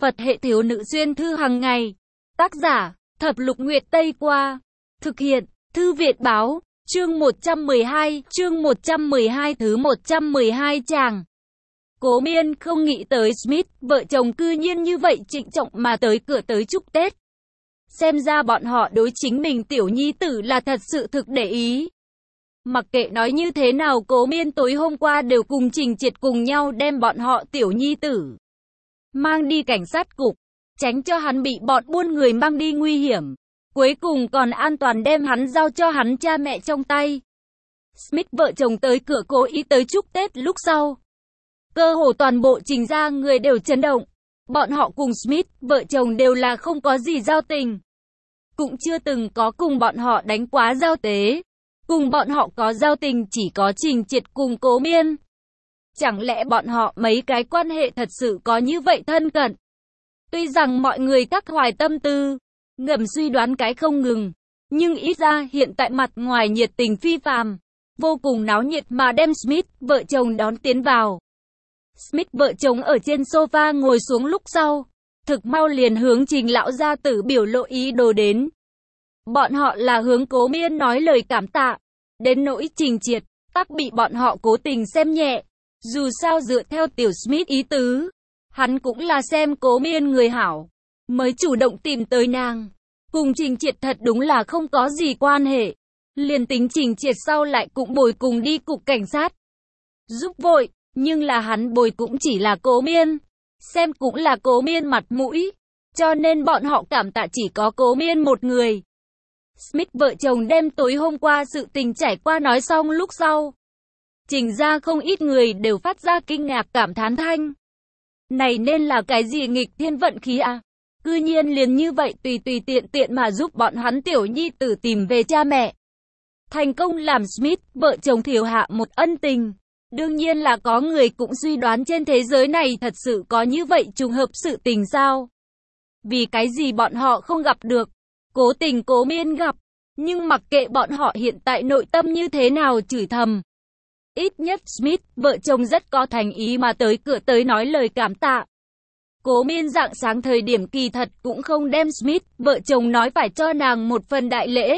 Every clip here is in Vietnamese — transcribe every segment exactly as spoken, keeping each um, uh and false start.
Phật hệ thiếu nữ xuyên thư hàng ngày. Tác giả, Thập Lục Nguyệt Tây Qua. Thực hiện, Thư viện báo, chương một trăm mười hai, chương một trăm mười hai thứ một trăm mười hai chàng. Cố Miên không nghĩ tới Smith, vợ chồng cư nhiên như vậy trịnh trọng mà tới cửa tới chúc Tết. Xem ra bọn họ đối chính mình tiểu nhi tử là thật sự thực để ý. Mặc kệ nói như thế nào, Cố Miên tối hôm qua đều cùng Trình Triệt cùng nhau đem bọn họ tiểu nhi tử mang đi cảnh sát cục, tránh cho hắn bị bọn buôn người mang đi nguy hiểm. Cuối cùng còn an toàn đem hắn giao cho hắn cha mẹ trong tay. Smith vợ chồng tới cửa cố ý tới chúc Tết lúc sau. Cơ hồ toàn bộ Trình gia người đều chấn động. Bọn họ cùng Smith vợ chồng đều là không có gì giao tình. Cũng chưa từng có cùng bọn họ đánh quá giao tế. Cùng bọn họ có giao tình chỉ có Trình Triệt cùng Cố Miên. Chẳng lẽ bọn họ mấy cái quan hệ thật sự có như vậy thân cận? Tuy rằng mọi người các hoài tâm tư, ngầm suy đoán cái không ngừng, nhưng ít ra hiện tại mặt ngoài nhiệt tình phi phàm, vô cùng náo nhiệt mà đem Smith vợ chồng đón tiến vào. Smith vợ chồng ở trên sofa ngồi xuống lúc sau, thực mau liền hướng Trình lão gia tử biểu lộ ý đồ đến. Bọn họ là hướng Cố Miên nói lời cảm tạ, đến nỗi Trình Triệt, tắc bị bọn họ cố tình xem nhẹ. Dù sao dựa theo tiểu Smith ý tứ, hắn cũng là xem Cố Miên người hảo, mới chủ động tìm tới nàng. Cùng Trình Triệt thật đúng là không có gì quan hệ. Liền tính Trình Triệt sau lại cũng bồi cùng đi cục cảnh sát, giúp vội, nhưng là hắn bồi cũng chỉ là Cố Miên, xem cũng là Cố Miên mặt mũi, cho nên bọn họ cảm tạ chỉ có Cố Miên một người. Smith vợ chồng đem tối hôm qua sự tình trải qua nói xong lúc sau, Trình ra không ít người đều phát ra kinh ngạc cảm thán thanh. Này nên là cái gì nghịch thiên vận khí à? Cư nhiên liền như vậy tùy tùy tiện tiện mà giúp bọn hắn tiểu nhi tử tìm về cha mẹ. Thành công làm Smith vợ chồng thiếu hạ một ân tình. Đương nhiên là có người cũng suy đoán trên thế giới này thật sự có như vậy trùng hợp sự tình sao? Vì cái gì bọn họ không gặp được? Cố tình Cố Miên gặp. Nhưng mặc kệ bọn họ hiện tại nội tâm như thế nào chửi thầm, ít nhất Smith vợ chồng rất có thành ý mà tới cửa tới nói lời cảm tạ. Cố Miên rạng sáng thời điểm kỳ thật cũng không đem Smith vợ chồng nói phải cho nàng một phần đại lễ,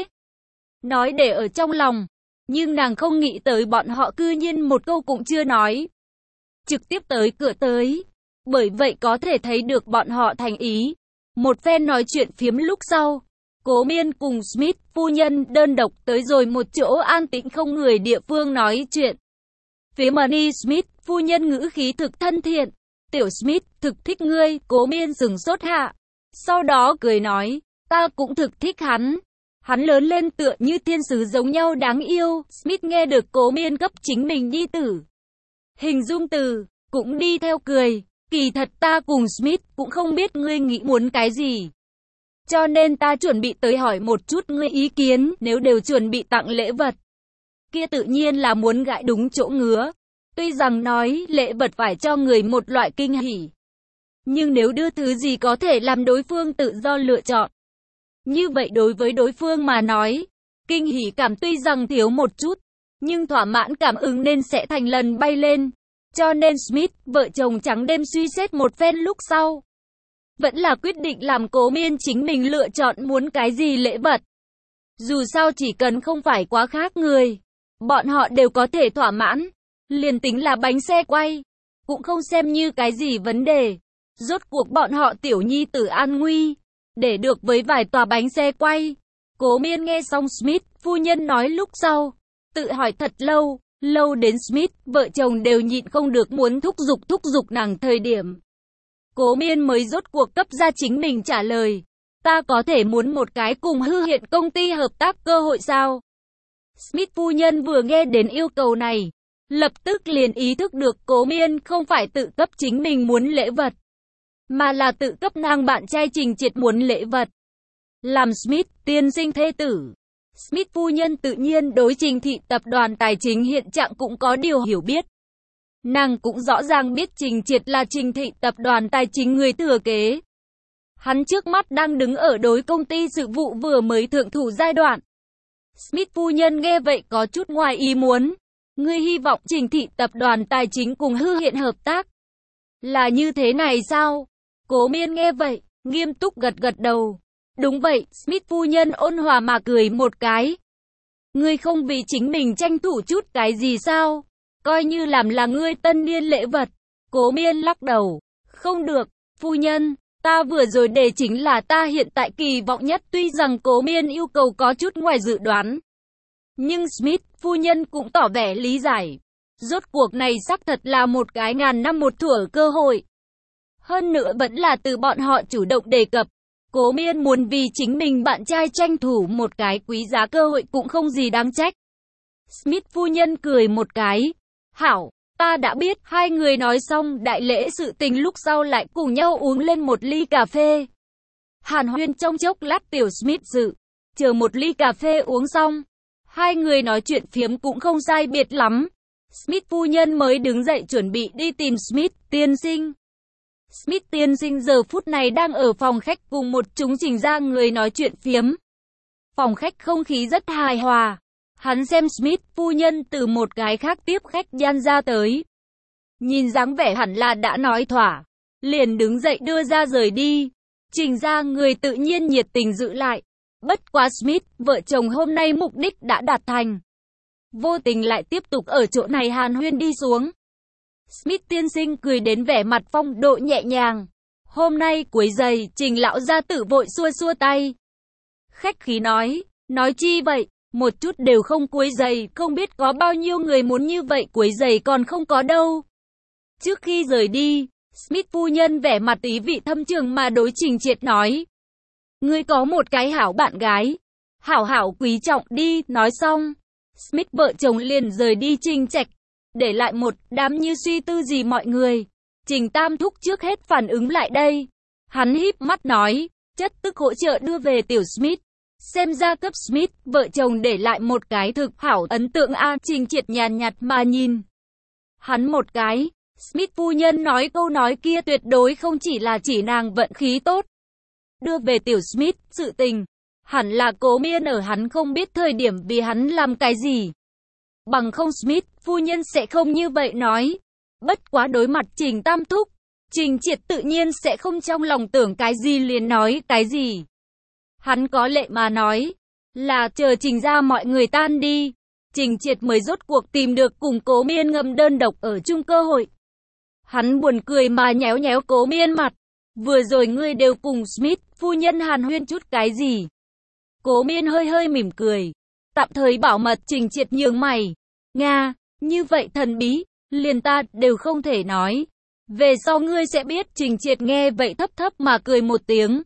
nói để ở trong lòng, nhưng nàng không nghĩ tới bọn họ cư nhiên một câu cũng chưa nói, trực tiếp tới cửa tới. Bởi vậy có thể thấy được bọn họ thành ý. Một phen nói chuyện phiếm lúc sau, Cố Miên cùng Smith phu nhân đơn độc tới rồi một chỗ an tĩnh không người địa phương nói chuyện. Phía Money Smith phu nhân ngữ khí thực thân thiện. Tiểu Smith, thực thích ngươi. Cố Miên sừng sốt hạ, sau đó cười nói, ta cũng thực thích hắn. Hắn lớn lên tựa như thiên sứ giống nhau đáng yêu. Smith nghe được Cố Miên cấp chính mình nhi tử hình dung từ, cũng đi theo cười. Kỳ thật ta cùng Smith cũng không biết ngươi nghĩ muốn cái gì, cho nên ta chuẩn bị tới hỏi một chút ngươi ý kiến. Nếu đều chuẩn bị tặng lễ vật, kia tự nhiên là muốn gãi đúng chỗ ngứa. Tuy rằng nói lễ vật phải cho người một loại kinh hỉ, nhưng nếu đưa thứ gì có thể làm đối phương tự do lựa chọn, như vậy đối với đối phương mà nói, kinh hỉ cảm tuy rằng thiếu một chút, nhưng thỏa mãn cảm ứng nên sẽ thành lần bay lên. Cho nên Smith vợ chồng trắng đêm suy xét một phen lúc sau, vẫn là quyết định làm Cố Miên chính mình lựa chọn muốn cái gì lễ vật. Dù sao chỉ cần không phải quá khác người, bọn họ đều có thể thỏa mãn. Liền tính là bánh xe quay, cũng không xem như cái gì vấn đề. Rốt cuộc bọn họ tiểu nhi tử an nguy, để được với vài tòa bánh xe quay. Cố Miên nghe xong Smith phu nhân nói lúc sau, tự hỏi thật lâu, lâu đến Smith vợ chồng đều nhịn không được muốn thúc giục thúc giục nàng thời điểm. Cố Miên mới rốt cuộc cấp ra chính mình trả lời, ta có thể muốn một cái cùng Hư Hiện công ty hợp tác cơ hội sao? Smith phu nhân vừa nghe đến yêu cầu này, lập tức liền ý thức được Cố Miên không phải tự cấp chính mình muốn lễ vật, mà là tự cấp nàng bạn trai Trình Triệt muốn lễ vật. Làm Smith tiên sinh thê tử, Smith phu nhân tự nhiên đối Trình thị tập đoàn tài chính hiện trạng cũng có điều hiểu biết. Nàng cũng rõ ràng biết Trình Triệt là Trình thị tập đoàn tài chính người thừa kế. Hắn trước mắt đang đứng ở đối công ty sự vụ vừa mới thượng thủ giai đoạn. Smith phu nhân nghe vậy có chút ngoài ý muốn. Ngươi hy vọng Trình thị tập đoàn tài chính cùng Hư Hiện hợp tác? Là như thế này sao? Cố Miên nghe vậy, nghiêm túc gật gật đầu. Đúng vậy, Smith phu nhân ôn hòa mà cười một cái. Ngươi không vì chính mình tranh thủ chút cái gì sao? Coi như làm là ngươi tân niên lễ vật. Cố Miên lắc đầu. Không được, phu nhân, ta vừa rồi đề chính là ta hiện tại kỳ vọng nhất. Tuy rằng Cố Miên yêu cầu có chút ngoài dự đoán, nhưng Smith phu nhân cũng tỏ vẻ lý giải. Rốt cuộc này xác thật là một cái ngàn năm một thủa cơ hội. Hơn nữa vẫn là từ bọn họ chủ động đề cập. Cố Miên muốn vì chính mình bạn trai tranh thủ một cái quý giá cơ hội cũng không gì đáng trách. Smith phu nhân cười một cái. Hảo, ta đã biết. Hai người nói xong đại lễ sự tình lúc sau lại cùng nhau uống lên một ly cà phê. Hàn huyên trong chốc lát tiểu Smith dự. Chờ một ly cà phê uống xong, hai người nói chuyện phiếm cũng không sai biệt lắm. Smith phu nhân mới đứng dậy chuẩn bị đi tìm Smith tiên sinh. Smith tiên sinh giờ phút này đang ở phòng khách cùng một chúng Trình gia người nói chuyện phiếm. Phòng khách không khí rất hài hòa. Hắn xem Smith phu nhân từ một cái khác tiếp khách gian ra tới. Nhìn dáng vẻ hẳn là đã nói thỏa. Liền đứng dậy đưa ra rời đi. Trình gia người tự nhiên nhiệt tình giữ lại. Bất quá Smith, vợ chồng hôm nay mục đích đã đạt thành. Vô tình lại tiếp tục ở chỗ này hàn huyên đi xuống. Smith tiên sinh cười đến vẻ mặt phong độ nhẹ nhàng. Hôm nay quấy giày, Trình lão gia tử vội xua xua tay. Khách khí nói, nói chi vậy, một chút đều không quấy giày, không biết có bao nhiêu người muốn như vậy quấy giày còn không có đâu. Trước khi rời đi, Smith phu nhân vẻ mặt ý vị thâm trường mà đối Trình Triệt nói. Ngươi có một cái hảo bạn gái, hảo hảo quý trọng đi, nói xong. Smith vợ chồng liền rời đi Trình Trạch, để lại một đám như suy tư gì mọi người. Trình Tam Thúc trước hết phản ứng lại đây. Hắn híp mắt nói, chất tức hỗ trợ đưa về tiểu Smith. Xem ra cấp Smith, vợ chồng để lại một cái thực hảo ấn tượng a. Trình Triệt nhàn nhạt mà nhìn hắn một cái. Smith phu nhân nói câu nói kia tuyệt đối không chỉ là chỉ nàng vận khí tốt. Đưa về tiểu Smith, sự tình hẳn là Cố Miên ở hắn không biết thời điểm vì hắn làm cái gì. Bằng không Smith phu nhân sẽ không như vậy nói. Bất quá đối mặt Trình Tam Thúc, Trình Triệt tự nhiên sẽ không trong lòng tưởng cái gì liền nói cái gì. Hắn có lệ mà nói, là chờ Trình ra mọi người tan đi, Trình Triệt mới rốt cuộc tìm được cùng Cố Miên ngâm đơn độc ở chung cơ hội. Hắn buồn cười mà nhéo nhéo Cố Miên mặt. Vừa rồi ngươi đều cùng Smith phu nhân hàn huyên chút cái gì? Cố Miên hơi hơi mỉm cười. Tạm thời bảo mật. Trình Triệt nhướng mày. Nga, như vậy thần bí, liền ta đều không thể nói. Về sau ngươi sẽ biết. Trình Triệt nghe vậy thấp thấp mà cười một tiếng.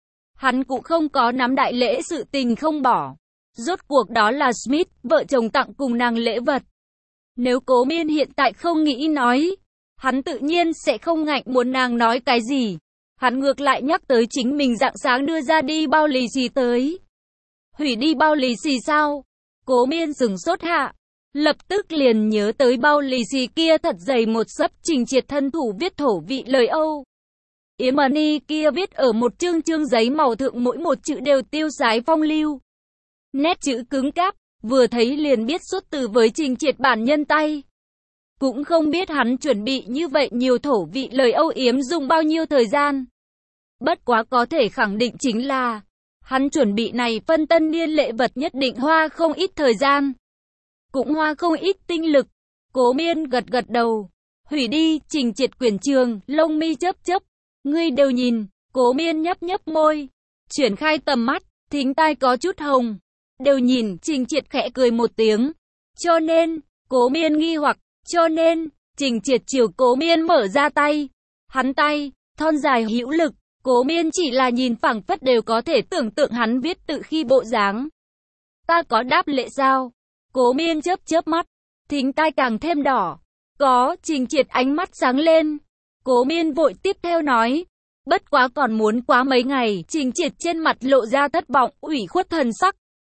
Hắn cũng không có nắm đại lễ sự tình không bỏ. Rốt cuộc đó là Smith, vợ chồng tặng cùng nàng lễ vật. Nếu Cố Miên hiện tại không nghĩ nói, hắn tự nhiên sẽ không ngạnh muốn nàng nói cái gì. Hắn ngược lại nhắc tới chính mình rạng sáng đưa ra đi bao lì xì tới. Hủy đi bao lì xì sao? Cố Miên sửng sốt hạ. Lập tức liền nhớ tới bao lì xì kia thật dày một xấp. Trình Triệt thân thủ viết thổ vị lời Âu yếm money kia viết ở một chương chương giấy màu thượng, mỗi một chữ đều tiêu sái phong lưu. Nét chữ cứng cáp, vừa thấy liền biết xuất từ với Trình Triệt bản nhân tay. Cũng không biết hắn chuẩn bị như vậy nhiều thổ vị lời âu yếm dùng bao nhiêu thời gian. Bất quá có thể khẳng định chính là, hắn chuẩn bị này phân tân niên lễ vật nhất định hoa không ít thời gian. Cũng hoa không ít tinh lực. Cố Miên gật gật đầu. Hủy đi. Trình Triệt quyển trường, lông mi chớp chớp. Ngươi đều nhìn. Cố Miên nhấp nhấp môi. Chuyển khai tầm mắt, thính tai có chút hồng. Đều nhìn. Trình Triệt khẽ cười một tiếng. Cho nên, Cố Miên nghi hoặc. Cho nên, Trình Triệt chiều Cố Miên mở ra tay. Hắn tay, thon dài hữu lực. Cố Miên chỉ là nhìn phảng phất đều có thể tưởng tượng hắn viết tự khi bộ dáng. Ta có đáp lễ sao? Cố Miên chớp chớp mắt, thính tai càng thêm đỏ. Có. Trình Triệt ánh mắt sáng lên. Cố Miên vội tiếp theo nói. Bất quá còn muốn quá mấy ngày. Trình Triệt trên mặt lộ ra thất vọng, ủy khuất thần sắc.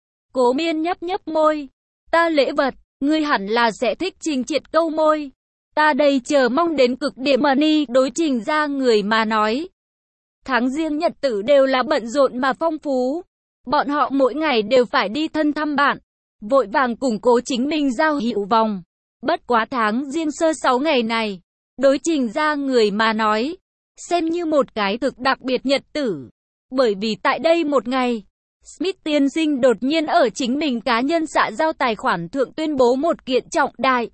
Cố Miên nhấp nhấp môi. Ta lễ vật, ngươi hẳn là sẽ thích. Trình Triệt câu môi. Ta đây chờ mong đến cực điểm. Money đối Trình ra người mà nói, tháng riêng nhật tử đều là bận rộn mà phong phú. Bọn họ mỗi ngày đều phải đi thân thăm bạn, vội vàng củng cố chính mình giao hữu vòng. Bất quá tháng riêng sơ sáu ngày này, đối Trình ra người mà nói, xem như một cái thực đặc biệt nhật tử. Bởi vì tại đây một ngày, Smith tiên sinh đột nhiên ở chính mình cá nhân xã giao tài khoản thượng tuyên bố một kiện trọng đại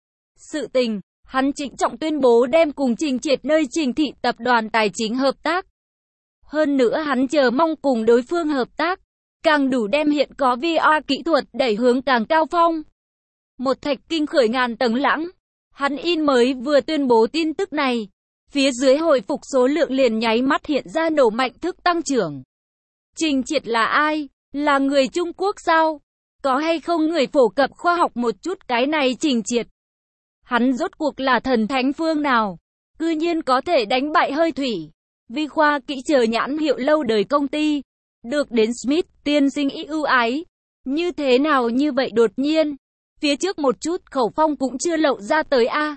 sự tình. Hắn trịnh trọng tuyên bố đem cùng Trình Triệt nơi Trình Thị tập đoàn tài chính hợp tác. Hơn nữa hắn chờ mong cùng đối phương hợp tác, càng đủ đem hiện có vê rờ kỹ thuật đẩy hướng càng cao phong. Một thạch kinh khởi ngàn tầng lãng. Hắn in mới vừa tuyên bố tin tức này, phía dưới hồi phục số lượng liền nháy mắt hiện ra nổ mạnh thức tăng trưởng. Trình Triệt là ai? Là người Trung Quốc sao? Có hay không người phổ cập khoa học một chút cái này Trình Triệt? Hắn rốt cuộc là thần thánh phương nào? Cư nhiên có thể đánh bại hơi thủy, vi khoa kỹ chờ nhãn hiệu lâu đời công ty, được đến Smith tiên sinh ưu ái. Như thế nào như vậy đột nhiên? Phía trước một chút khẩu phong cũng chưa lộ ra tới a.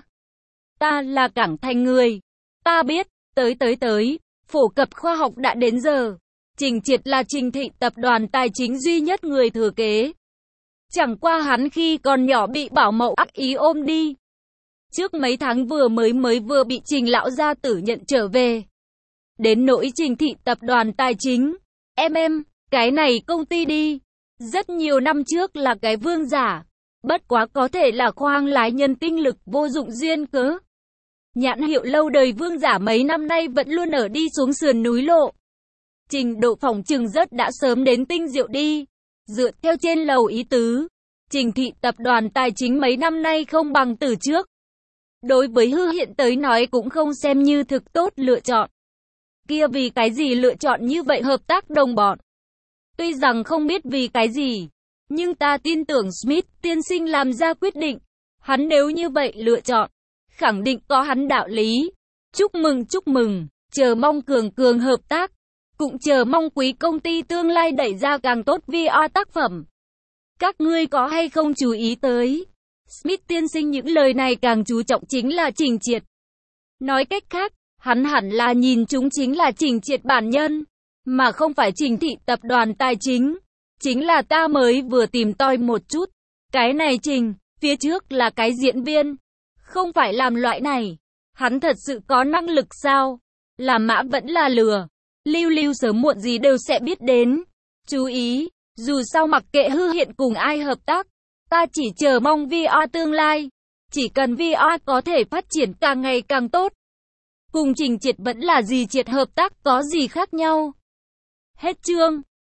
Ta là Cảng Thành người. Ta biết, tới tới tới, phổ cập khoa học đã đến giờ. Trình Triệt là Trình Thị tập đoàn tài chính duy nhất người thừa kế. Chẳng qua hắn khi còn nhỏ bị bảo mẫu ác ý ôm đi. Trước mấy tháng vừa mới mới vừa bị Trình lão gia tử nhận trở về. Đến nỗi Trình Thị tập đoàn tài chính, em em, cái này công ty đi. Rất nhiều năm trước là cái vương giả. Bất quá có thể là khoang lái nhân tinh lực vô dụng duyên cớ. Nhãn hiệu lâu đời vương giả mấy năm nay vẫn luôn ở đi xuống sườn núi lộ. Trình độ phòng trừng rất đã sớm đến tinh diệu đi. Dựa theo trên lầu ý tứ, Trình Thị tập đoàn tài chính mấy năm nay không bằng từ trước. Đối với Hư Hiện tới nói cũng không xem như thực tốt lựa chọn. Kia vì cái gì lựa chọn như vậy hợp tác đồng bọn? Tuy rằng không biết vì cái gì, nhưng ta tin tưởng Smith tiên sinh làm ra quyết định. Hắn nếu như vậy lựa chọn, khẳng định có hắn đạo lý. Chúc mừng chúc mừng, chờ mong cường cường hợp tác. Cũng chờ mong quý công ty tương lai đẩy ra càng tốt vê rờ tác phẩm. Các ngươi có hay không chú ý tới? Smith tiên sinh những lời này càng chú trọng chính là Trình Triệt. Nói cách khác, hắn hẳn là nhìn chúng chính là Trình Triệt bản nhân, mà không phải Trình Thị tập đoàn tài chính. Chính là ta mới vừa tìm tòi một chút. Cái này Trình, phía trước là cái diễn viên, không phải làm loại này. Hắn thật sự có năng lực sao? Là mã vẫn là lừa. Lưu lưu sớm muộn gì đều sẽ biết đến. Chú ý, dù sao mặc kệ Hư Hiện cùng ai hợp tác, ta chỉ chờ mong vê rờ tương lai. Chỉ cần vê rờ có thể phát triển càng ngày càng tốt. Cùng Trình Triệt vẫn là gì Triệt hợp tác có gì khác nhau. Hết chương.